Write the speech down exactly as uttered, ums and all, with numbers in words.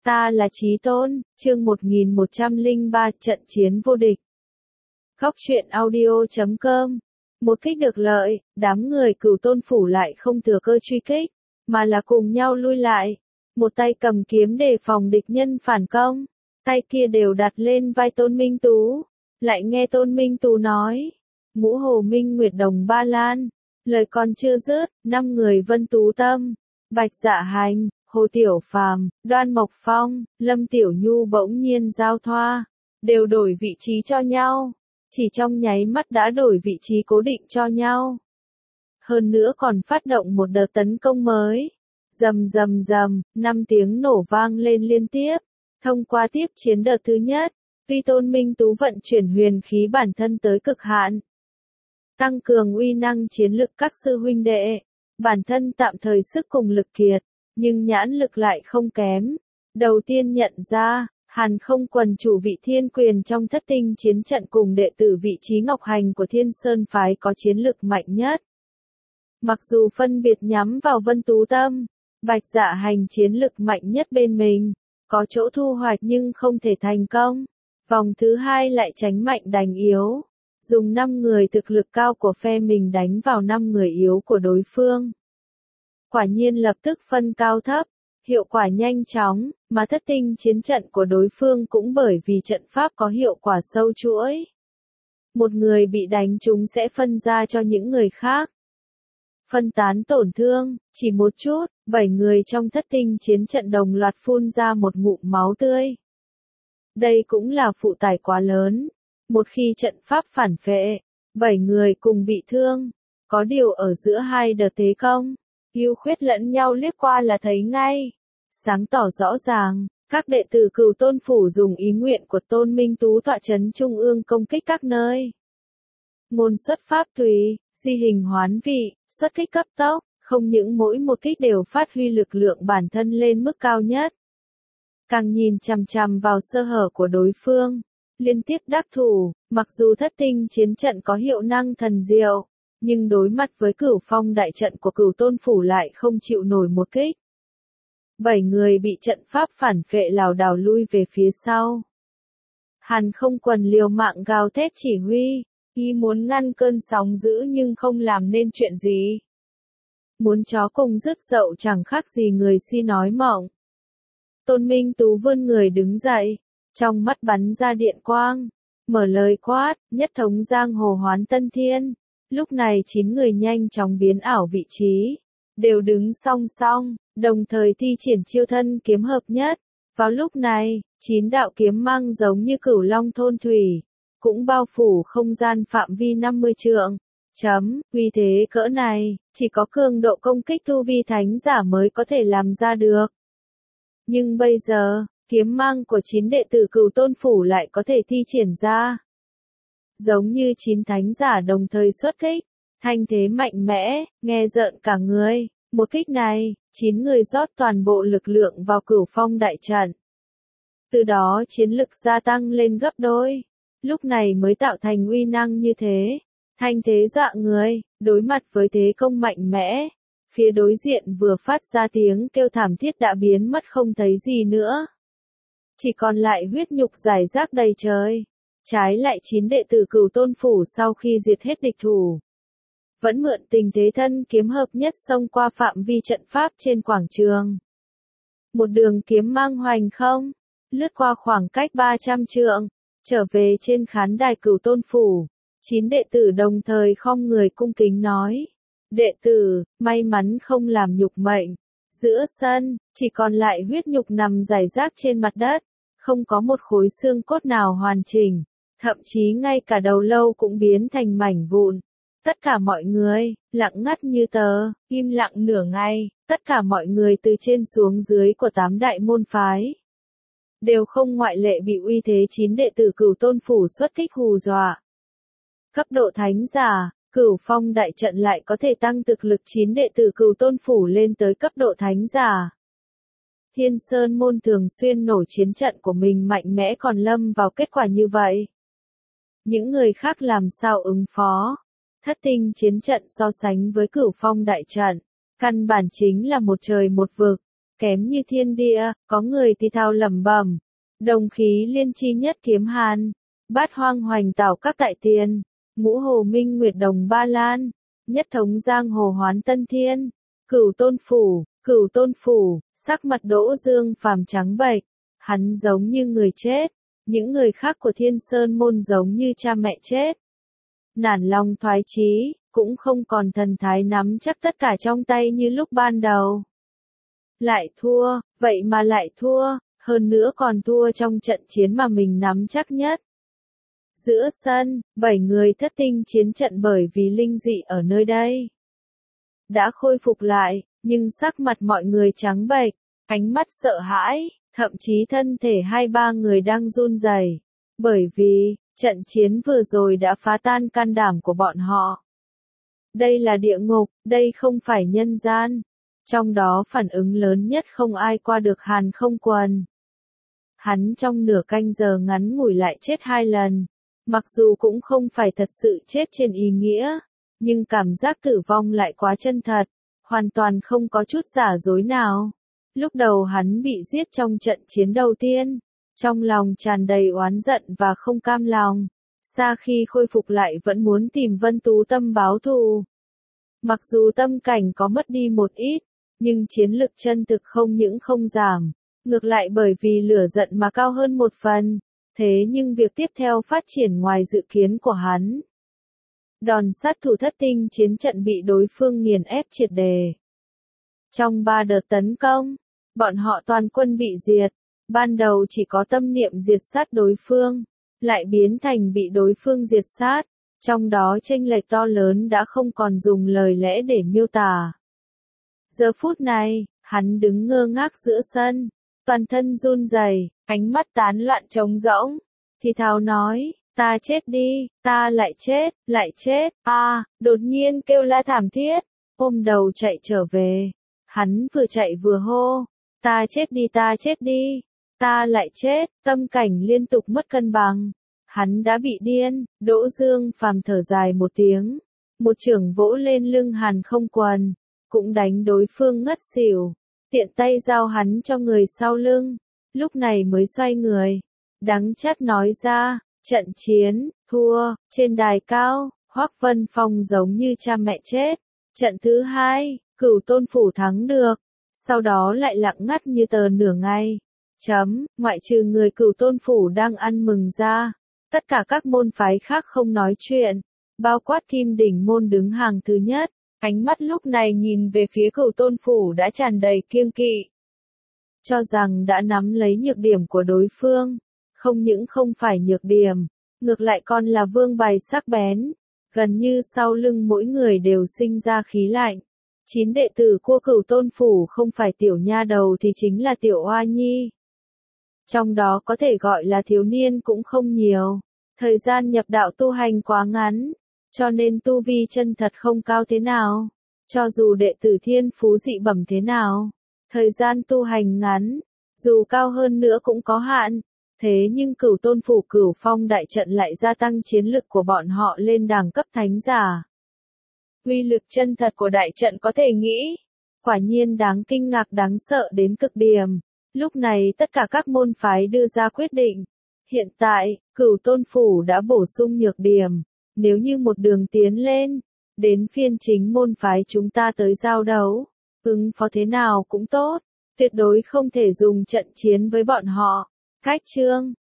Ta là Chí Tôn, chương một nghìn một trăm lẻ ba trận chiến vô địch. Góc truyện audio chấm com. Một kích được lợi, đám người Cửu Tôn phủ lại không thừa cơ truy kích, mà là cùng nhau lui lại. Một tay cầm kiếm để phòng địch nhân phản công, tay kia đều đặt lên vai Tôn Minh Tú. Lại nghe Tôn Minh Tú nói, Ngũ Hồ Minh Nguyệt Đồng Ba Lan, lời còn chưa dứt, năm người Vân Tú Tâm, Bạch Dạ Hành, Hồ Tiểu Phàm, Đoan Mộc Phong, Lâm Tiểu Nhu bỗng nhiên giao thoa, đều đổi vị trí cho nhau, chỉ trong nháy mắt đã đổi vị trí cố định cho nhau. Hơn nữa còn phát động một đợt tấn công mới. Rầm rầm rầm, năm tiếng nổ vang lên liên tiếp. Thông qua tiếp chiến đợt thứ nhất, tuy Tôn Minh Tú vận chuyển huyền khí bản thân tới cực hạn, tăng cường uy năng chiến lực các sư huynh đệ, bản thân tạm thời sức cùng lực kiệt, nhưng nhãn lực lại không kém. Đầu tiên nhận ra, Hàn Không quần chủ vị thiên quyền trong thất tinh chiến trận cùng đệ tử vị trí Ngọc Hành của Thiên Sơn phái có chiến lực mạnh nhất. Mặc dù phân biệt nhắm vào Vân Tú Tâm, Bạch Dạ Hành chiến lực mạnh nhất bên mình, có chỗ thu hoạch nhưng không thể thành công. Vòng thứ hai lại tránh mạnh đánh yếu, dùng năm người thực lực cao của phe mình đánh vào năm người yếu của đối phương. Quả nhiên lập tức phân cao thấp, hiệu quả nhanh chóng, mà thất tinh chiến trận của đối phương cũng bởi vì trận pháp có hiệu quả sâu chuỗi. Một người bị đánh trúng sẽ phân ra cho những người khác. Phân tán tổn thương, chỉ một chút, bảy người trong thất tinh chiến trận đồng loạt phun ra một ngụm máu tươi. Đây cũng là phụ tải quá lớn. Một khi trận pháp phản phệ, bảy người cùng bị thương. Có điều ở giữa hai đợt thế công, ưu khuyết lẫn nhau liếc qua là thấy ngay. Sáng tỏ rõ ràng, các đệ tử Cửu Tôn phủ dùng ý nguyện của Tôn Minh Tú tọa chấn trung ương công kích các nơi. Ngôn xuất pháp tùy, di hình hoán vị, xuất kích cấp tốc, không những mỗi một kích đều phát huy lực lượng bản thân lên mức cao nhất. Càng nhìn chằm chằm vào sơ hở của đối phương, liên tiếp đắc thủ, mặc dù thất tinh chiến trận có hiệu năng thần diệu, nhưng đối mặt với Cửu Phong đại trận của Cửu Tôn phủ lại không chịu nổi một kích. Bảy người bị trận pháp phản phệ lảo đảo lui về phía sau. Hàn Không quần liều mạng gào thét chỉ huy, y muốn ngăn cơn sóng dữ nhưng không làm nên chuyện gì. Muốn chó cùng rứt dậu chẳng khác gì người si nói mộng. Tôn Minh Tú vươn người đứng dậy, trong mắt bắn ra điện quang, mở lời quát, nhất thống giang hồ hoán tân thiên. Lúc này chín người nhanh chóng biến ảo vị trí, đều đứng song song, đồng thời thi triển chiêu thân kiếm hợp nhất. Vào lúc này, chín đạo kiếm mang giống như cửu long thôn thủy, cũng bao phủ không gian phạm vi năm mươi trượng. Chấm, uy thế cỡ này, chỉ có cường độ công kích tu vi thánh giả mới có thể làm ra được. Nhưng bây giờ, kiếm mang của chín đệ tử Cửu Tôn phủ lại có thể thi triển ra. Giống như chín thánh giả đồng thời xuất kích, thanh thế mạnh mẽ, nghe rợn cả người. Một kích này, chín người rót toàn bộ lực lượng vào Cửu Phong đại trận. Từ đó chiến lực gia tăng lên gấp đôi, lúc này mới tạo thành uy năng như thế. Thanh thế dọa người, đối mặt với thế công mạnh mẽ, phía đối diện vừa phát ra tiếng kêu thảm thiết đã biến mất không thấy gì nữa. Chỉ còn lại huyết nhục rải rác đầy trời. Trái lại chín đệ tử Cửu Tôn phủ sau khi diệt hết địch thủ, vẫn mượn tình thế thân kiếm hợp nhất xông qua phạm vi trận pháp trên quảng trường. Một đường kiếm mang hoành không, lướt qua khoảng cách ba trăm trượng, trở về trên khán đài Cửu Tôn phủ. Chín đệ tử đồng thời khom người cung kính nói. Đệ tử, may mắn không làm nhục mệnh. Giữa sân, chỉ còn lại huyết nhục nằm rải rác trên mặt đất. Không có một khối xương cốt nào hoàn chỉnh. Thậm chí ngay cả đầu lâu cũng biến thành mảnh vụn. Tất cả mọi người, lặng ngắt như tờ, im lặng nửa ngày. Tất cả mọi người từ trên xuống dưới của tám đại môn phái, đều không ngoại lệ bị uy thế chín đệ tử Cửu Tôn phủ xuất kích hù dọa. Cấp độ thánh giả, Cửu Phong đại trận lại có thể tăng thực lực chín đệ tử Cửu Tôn phủ lên tới cấp độ thánh giả. Thiên Sơn môn thường xuyên nổ chiến trận của mình mạnh mẽ còn lâm vào kết quả như vậy. Những người khác làm sao ứng phó? Thất tinh chiến trận so sánh với Cửu Phong đại trận, căn bản chính là một trời một vực. kém như thiên địa, có người thì thào lẩm bẩm. Đồng khí liên chi nhất kiếm hàn, bát hoang hoành tảo các tại tiền, ngũ hồ minh nguyệt đồng ba lan, nhất thống giang hồ hoán tân thiên, cửu tôn phủ, cửu tôn phủ, sắc mặt Đỗ Dương Phàm trắng bệch, hắn giống như người chết, những người khác của Thiên Sơn môn giống như cha mẹ chết. Nản lòng thoái chí, cũng không còn thần thái nắm chắc tất cả trong tay như lúc ban đầu. Lại thua, vậy mà lại thua, hơn nữa còn thua trong trận chiến mà mình nắm chắc nhất. Giữa sân, bảy người thất tinh chiến trận bởi vì linh dị ở nơi đây đã khôi phục lại, nhưng sắc mặt mọi người trắng bệch, ánh mắt sợ hãi, thậm chí thân thể hai ba người đang run rẩy, bởi vì trận chiến vừa rồi đã phá tan can đảm của bọn họ. Đây là địa ngục, đây không phải nhân gian. Trong đó phản ứng lớn nhất không ai qua được Hàn Không Quần. Hắn trong nửa canh giờ ngắn ngủi lại chết hai lần. Mặc dù cũng không phải thật sự chết trên ý nghĩa, nhưng cảm giác tử vong lại quá chân thật, hoàn toàn không có chút giả dối nào. Lúc đầu hắn bị giết trong trận chiến đầu tiên, trong lòng tràn đầy oán giận và không cam lòng. Sau khi khôi phục lại vẫn muốn tìm Vân Tú Tâm báo thù. Mặc dù tâm cảnh có mất đi một ít, nhưng chiến lực chân thực không những không giảm, ngược lại bởi vì lửa giận mà cao hơn một phần. Thế nhưng việc tiếp theo phát triển ngoài dự kiến của hắn. Đòn sát thủ thất tinh chiến trận bị đối phương nghiền ép triệt đề. Trong ba đợt tấn công, bọn họ toàn quân bị diệt, ban đầu chỉ có tâm niệm diệt sát đối phương, lại biến thành bị đối phương diệt sát, trong đó chênh lệch to lớn đã không còn dùng lời lẽ để miêu tả. Giờ phút này, hắn đứng ngơ ngác giữa sân, toàn thân run rẩy, ánh mắt tán loạn trống rỗng, thì thào nói, ta chết đi, ta lại chết, lại chết, a, à, đột nhiên kêu la thảm thiết, ôm đầu chạy trở về. Hắn vừa chạy vừa hô, ta chết đi, ta chết đi, ta lại chết, tâm cảnh liên tục mất cân bằng. Hắn đã bị điên. Đỗ Dương Phàm thở dài một tiếng, một chưởng vỗ lên lưng Hàn Không Quần, cũng đánh đối phương ngất xỉu, tiện tay giao hắn cho người sau lưng, lúc này mới xoay người, đắng chát nói ra, trận chiến, thua, trên đài cao, Hoắc Vân Phong giống như cha mẹ chết, trận thứ hai, Cửu Tôn Phủ thắng được, sau đó lại lặng ngắt như tờ nửa ngày, chấm, ngoại trừ người Cửu Tôn Phủ đang ăn mừng ra, tất cả các môn phái khác không nói chuyện, bao quát Kim Đỉnh môn đứng hàng thứ nhất. Ánh mắt lúc này nhìn về phía Cửu Tôn Phủ đã tràn đầy kiêng kỵ. Cho rằng đã nắm lấy nhược điểm của đối phương, không những không phải nhược điểm, ngược lại còn là vương bài sắc bén, gần như sau lưng mỗi người đều sinh ra khí lạnh. Chín đệ tử của Cửu Tôn Phủ không phải tiểu nha đầu thì chính là tiểu oa nhi. Trong đó có thể gọi là thiếu niên cũng không nhiều, thời gian nhập đạo tu hành quá ngắn. Cho nên tu vi chân thật không cao thế nào, cho dù đệ tử thiên phú dị bẩm thế nào, thời gian tu hành ngắn, dù cao hơn nữa cũng có hạn, thế nhưng Cửu Tôn Phủ Cửu Phong đại trận lại gia tăng chiến lực của bọn họ lên đẳng cấp thánh giả. Uy lực chân thật của đại trận có thể nghĩ, quả nhiên đáng kinh ngạc đáng sợ đến cực điểm. Lúc này tất cả các môn phái đưa ra quyết định, hiện tại, Cửu Tôn Phủ đã bổ sung nhược điểm. Nếu như một đường tiến lên, đến phiên chính môn phái chúng ta tới giao đấu, ứng phó thế nào cũng tốt, tuyệt đối không thể dùng trận chiến với bọn họ. Cách chương